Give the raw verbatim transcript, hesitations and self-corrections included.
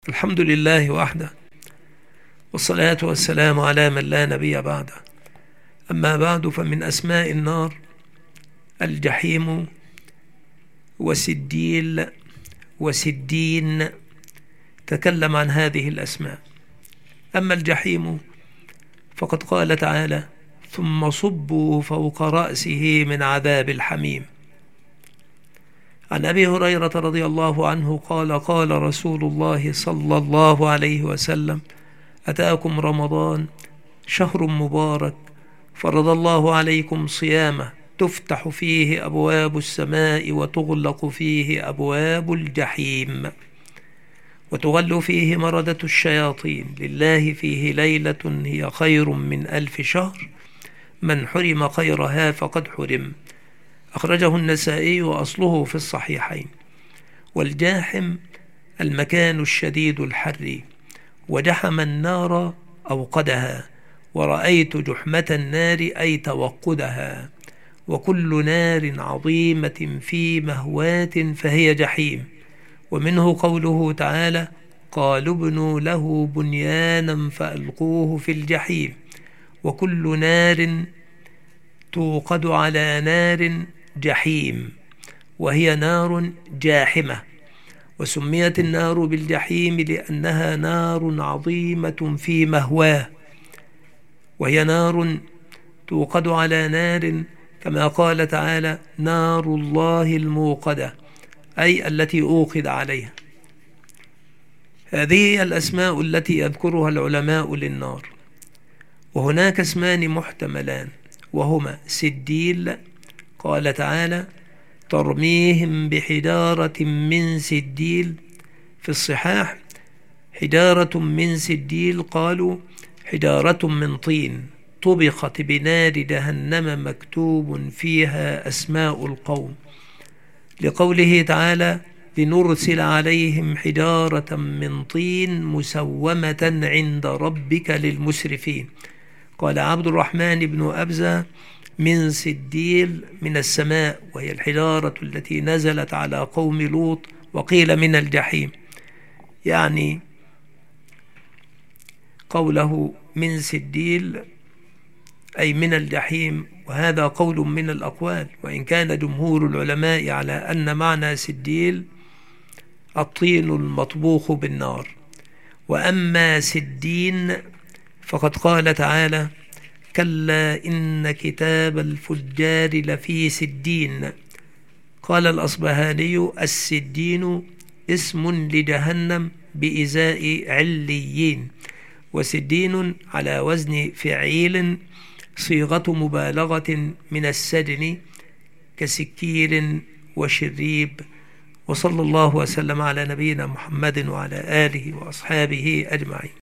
الحمد لله وحده، والصلاة والسلام على من لا نبي بعده. أما بعد، فمن أسماء النار الجحيم وسجيل وسجين. تكلم عن هذه الأسماء. أما الجحيم فقد قال تعالى: ثم صبوا فوق رأسه من عذاب الحميم. عن أبي هريرة رضي الله عنه قال: قال رسول الله صلى الله عليه وسلم: أتاكم رمضان شهر مبارك، فرض الله عليكم صيامه، تفتح فيه أبواب السماء وتغلق فيه أبواب الجحيم، وتغل فيه مردة الشياطين، لله فيه ليلة هي خير من ألف شهر، من حرم خيرها فقد حرم. أخرجه النسائي وأصله في الصحيحين. والجاحم المكان الشديد الحر، وجحم النار أوقدها، ورأيت جحمة النار أي توقدها، وكل نار عظيمة في مهواة فهي جحيم. ومنه قوله تعالى: قالوا ابنوا له بنيانا فألقوه في الجحيم. وكل نار توقد على نار جحيم، وهي نار جاحمة. وسميت النار بالجحيم لأنها نار عظيمة في مهواه، وهي نار توقد على نار، كما قال تعالى: نار الله الموقدة، أي التي أوقد عليها. هذه الأسماء التي يذكرها العلماء للنار. وهناك اسمان محتملان، وهما سجيل، قال تعالى: ترميهم بحجارة من سجيل. في الصحاح: حجارة من سجيل، قالوا حجارة من طين طبخت بنار جهنم مكتوب فيها أسماء القوم، لقوله تعالى: لنرسل عليهم حجارة من طين مسومة عند ربك للمسرفين. قال عبد الرحمن بن أبزة: من سجيل من السماء، وهي الحجارة التي نزلت على قوم لوط. وقيل من الجحيم، يعني قوله من سجيل أي من الجحيم، وهذا قول من الأقوال، وإن كان جمهور العلماء على أن معنى سجيل الطين المطبوخ بالنار. وأما سجين فقد قال تعالى: كلا إن كتاب الفجار لفي سجين. قال الأصبهاني: السجين اسم لجهنم بإزاء عليين. وسجين على وزن فعيل، صيغة مبالغة من السجن، كسكير وشريب. وصلى الله وسلم على نبينا محمد وعلى آله وأصحابه أجمعين.